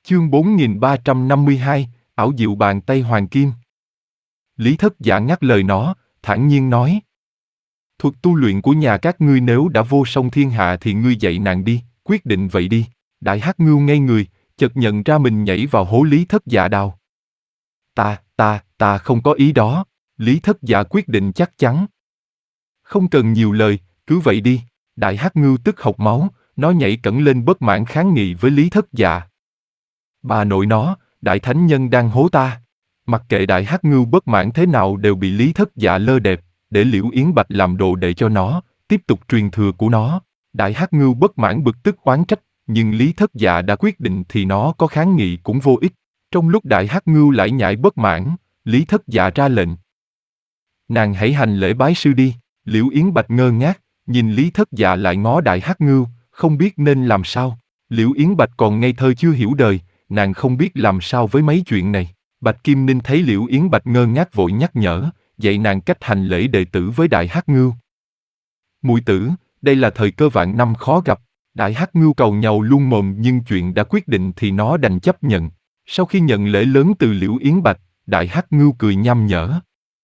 Chương 4352, ảo diệu bàn tay hoàng kim. Lý Thất Dạ ngắt lời nó, thản nhiên nói. Thuật tu luyện của nhà các ngươi nếu đã vô song thiên hạ thì ngươi dạy nàng đi, quyết định vậy đi. Đại Hắc Ngưu ngây người, chợt nhận ra mình nhảy vào hố Lý Thất Dạ đào. Ta không có ý đó, Lý Thất Dạ quyết định chắc chắn. Không cần nhiều lời, cứ vậy đi. Đại Hắc Ngưu tức hộc máu, nó nhảy cẫng lên bất mãn kháng nghị với Lý Thất Dạ. Bà nội nó, Đại Thánh Nhân đang hố ta. Mặc kệ Đại Hắc Ngưu bất mãn thế nào đều bị Lý Thất Dạ lơ đệp, để Liễu Yến Bạch làm đồ đệ cho nó, tiếp tục truyền thừa của nó. Đại Hắc Ngưu bất mãn bực tức oán trách, nhưng Lý Thất Dạ đã quyết định thì nó có kháng nghị cũng vô ích. Trong lúc Đại Hắc Ngưu lải nhải bất mãn, Lý Thất Dạ ra lệnh. Nàng hãy hành lễ bái sư đi. Liễu Yến Bạch ngơ ngác, nhìn Lý Thất Dạ lại ngó Đại Hắc Ngưu, không biết nên làm sao. Liễu Yến Bạch còn ngây thơ chưa hiểu đời, nàng không biết làm sao với mấy chuyện này. Bạch Kim Ninh thấy Liễu Yến Bạch ngơ ngác vội nhắc nhở, dạy nàng cách hành lễ đệ tử với Đại Hắc Ngưu. Muội tử, đây là thời cơ vạn năm khó gặp. Đại Hắc Ngưu cầu nhàu luôn mồm nhưng chuyện đã quyết định thì nó đành chấp nhận. Sau khi nhận lễ lớn từ Liễu Yến Bạch, Đại Hắc Ngưu cười nham nhở.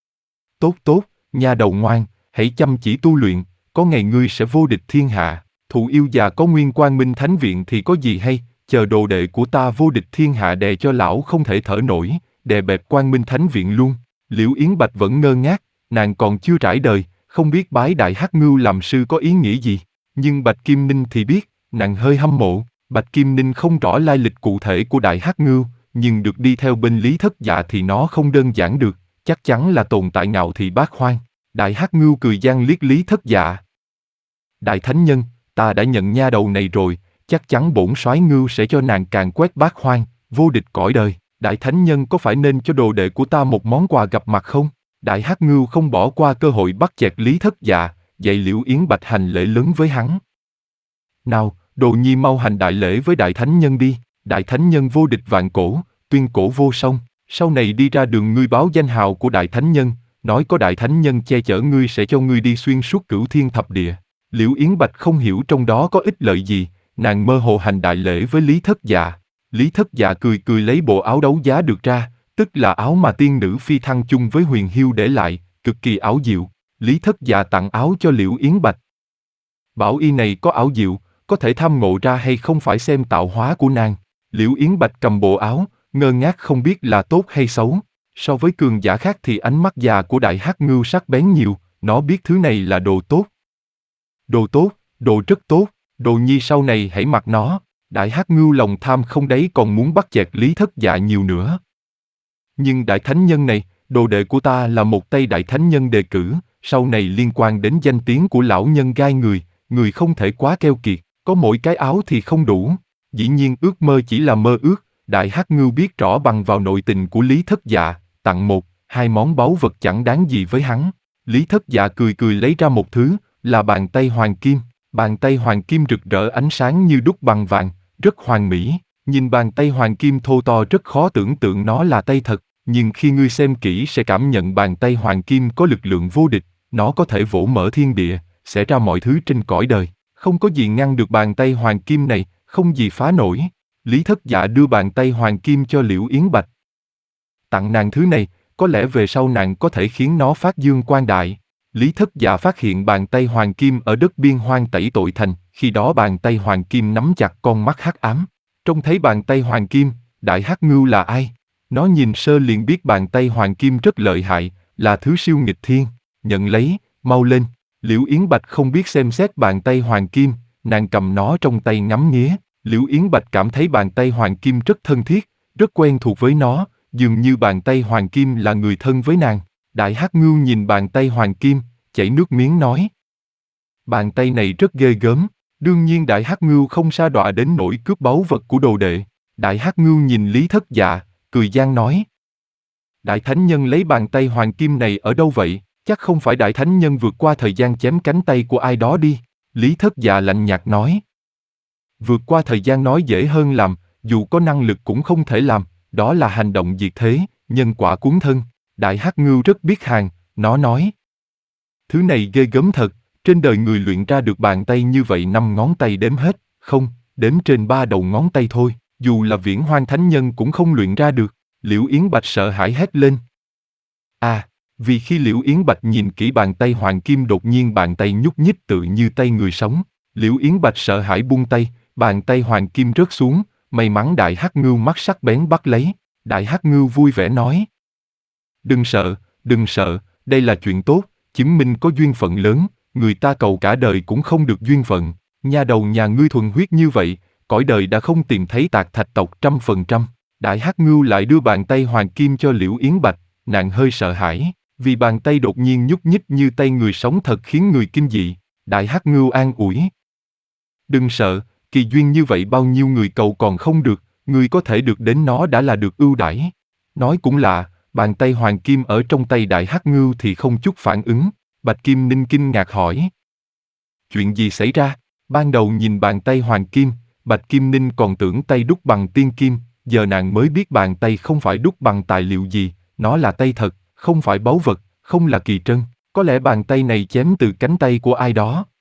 Tốt, nha đầu ngoan, hãy chăm chỉ tu luyện, có ngày ngươi sẽ vô địch thiên hạ. Thụ yêu già có nguyên Quang Minh Thánh Viện thì có gì hay, chờ đồ đệ của ta vô địch thiên hạ đè cho lão không thể thở nổi, đè bẹp Quang Minh Thánh Viện luôn. Liễu Yến Bạch vẫn ngơ ngác, nàng còn chưa trải đời, không biết bái Đại Hắc Ngưu làm sư có ý nghĩa gì. Nhưng Bạch Kim Ninh thì biết, nàng hơi hâm mộ. Bạch Kim Ninh không rõ lai lịch cụ thể của Đại Hắc Ngưu, nhưng được đi theo bên Lý Thất Dạ thì nó không đơn giản được, chắc chắn là tồn tại ngạo thị bát hoang. Đại Hắc Ngưu cười gian liếc Lý Thất Dạ. Đại Thánh Nhân, ta đã nhận nha đầu này rồi, chắc chắn bổn soái Ngưu sẽ cho nàng càn quét bát hoang, vô địch cõi đời. Đại Thánh Nhân có phải nên cho đồ đệ của ta một món quà gặp mặt không? Đại Hắc Ngưu không bỏ qua cơ hội bắt chẹt Lý Thất Dạ, dạy Liễu Yến Bạch hành lễ lớn với hắn. Nào, đồ nhi mau hành đại lễ với Đại Thánh Nhân đi. Đại Thánh Nhân vô địch vạn cổ, tuyên cổ vô song. Sau này đi ra đường ngươi báo danh hào của Đại Thánh Nhân, nói có Đại Thánh Nhân che chở ngươi sẽ cho ngươi đi xuyên suốt cửu thiên thập địa. Liễu Yến Bạch không hiểu trong đó có ích lợi gì, nàng mơ hồ hành đại lễ với Lý Thất Dạ. Lý Thất Dạ cười cười lấy bộ áo đấu giá được ra, tức là áo mà tiên nữ phi thăng chung với Huyền Hiêu để lại, cực kỳ ảo diệu. Lý Thất Dạ tặng áo cho Liễu Yến Bạch. Bảo y này có ảo diệu, có thể tham ngộ ra hay không phải xem tạo hóa của nàng. Liễu Yến Bạch cầm bộ áo, ngơ ngác không biết là tốt hay xấu. So với cường giả khác thì ánh mắt già của Đại Hắc Ngưu sắc bén nhiều, nó biết thứ này là đồ tốt. Đồ tốt, đồ rất tốt, đồ nhi sau này hãy mặc nó. Đại Hắc Ngưu lòng tham không đáy còn muốn bắt chẹt Lý Thất Dạ nhiều nữa. Nhưng Đại Thánh Nhân này, đồ đệ của ta là một tay Đại Thánh Nhân đề cử, sau này liên quan đến danh tiếng của lão nhân gai người không thể quá keo kiệt, có mỗi cái áo thì không đủ. Dĩ nhiên ước mơ chỉ là mơ ước, Đại Hắc Ngưu biết rõ bằng vào nội tình của Lý Thất Dạ, tặng một, hai món báu vật chẳng đáng gì với hắn. Lý Thất Dạ cười cười lấy ra một thứ, là bàn tay hoàng kim. Bàn tay hoàng kim rực rỡ ánh sáng như đúc bằng vàng, rất hoàn mỹ. Nhìn bàn tay hoàng kim thô to rất khó tưởng tượng nó là tay thật, nhưng khi ngươi xem kỹ sẽ cảm nhận bàn tay hoàng kim có lực lượng vô địch, nó có thể vỗ mở thiên địa, sẽ ra mọi thứ trên cõi đời. Không có gì ngăn được bàn tay hoàng kim này, không gì phá nổi. Lý Thất Dạ đưa bàn tay hoàng kim cho Liễu Yến Bạch. Tặng nàng thứ này, có lẽ về sau nàng có thể khiến nó phát dương quang đại. Lý Thất Dạ phát hiện bàn tay hoàng kim ở đất biên hoang tẩy tội thành, khi đó bàn tay hoàng kim nắm chặt con mắt hắc ám. Trông thấy bàn tay hoàng kim, Đại Hắc Ngưu là ai? Nó nhìn sơ liền biết bàn tay hoàng kim rất lợi hại, là thứ siêu nghịch thiên. Nhận lấy, mau lên. Liễu Yến Bạch không biết xem xét bàn tay hoàng kim, nàng cầm nó trong tay ngắm nghía. Liễu Yến Bạch cảm thấy bàn tay hoàng kim rất thân thiết, rất quen thuộc với nó, dường như bàn tay hoàng kim là người thân với nàng. Đại Hắc Ngưu nhìn bàn tay hoàng kim, chảy nước miếng nói. Bàn tay này rất ghê gớm, đương nhiên Đại Hắc Ngưu không sa đọa đến nỗi cướp báu vật của đồ đệ. Đại Hắc Ngưu nhìn Lý Thất Dạ, cười gian nói. Đại Thánh Nhân lấy bàn tay hoàng kim này ở đâu vậy? Chắc không phải Đại Thánh Nhân vượt qua thời gian chém cánh tay của ai đó đi. Lý Thất Dạ lạnh nhạt nói. Vượt qua thời gian nói dễ hơn làm, dù có năng lực cũng không thể làm, đó là hành động diệt thế, nhân quả cuốn thân. Đại Hắc Ngưu rất biết hàng, nó nói. Thứ này ghê gớm thật, trên đời người luyện ra được bàn tay như vậy 5 ngón tay đếm hết, không, đếm trên 3 đầu ngón tay thôi. dù là Viễn Hoang Thánh Nhân cũng không luyện ra được. Liễu Yến Bạch sợ hãi hét lên. Vì khi Liễu Yến Bạch nhìn kỹ bàn tay hoàng kim đột nhiên bàn tay nhúc nhích tự như tay người sống. Liễu Yến Bạch sợ hãi buông tay, bàn tay hoàng kim rớt xuống, may mắn Đại Hắc Ngưu mắt sắc bén bắt lấy. Đại Hắc Ngưu vui vẻ nói. Đừng sợ, đây là chuyện tốt, chứng minh có duyên phận lớn, người ta cầu cả đời cũng không được duyên phận. Nha đầu nhà ngươi thuần huyết như vậy, cõi đời đã không tìm thấy Tạc Thạch tộc 100%. Đại Hắc Ngưu lại đưa bàn tay hoàng kim cho Liễu Yến Bạch, nàng hơi sợ hãi, vì bàn tay đột nhiên nhúc nhích như tay người sống thật khiến người kinh dị. Đại Hắc Ngưu an ủi. Đừng sợ, kỳ duyên như vậy bao nhiêu người cầu còn không được, ngươi có thể được đến nó đã là được ưu đãi. Nói cũng lạ, bàn tay hoàng kim ở trong tay Đại Hắc Ngưu thì không chút phản ứng. Bạch Kim Ninh kinh ngạc hỏi. Chuyện gì xảy ra? Ban đầu nhìn bàn tay hoàng kim, Bạch Kim Ninh còn tưởng tay đúc bằng tiên kim, giờ nàng mới biết bàn tay không phải đúc bằng tài liệu gì, nó là tay thật, không phải báu vật, không là kỳ trân. Có lẽ bàn tay này chém từ cánh tay của ai đó.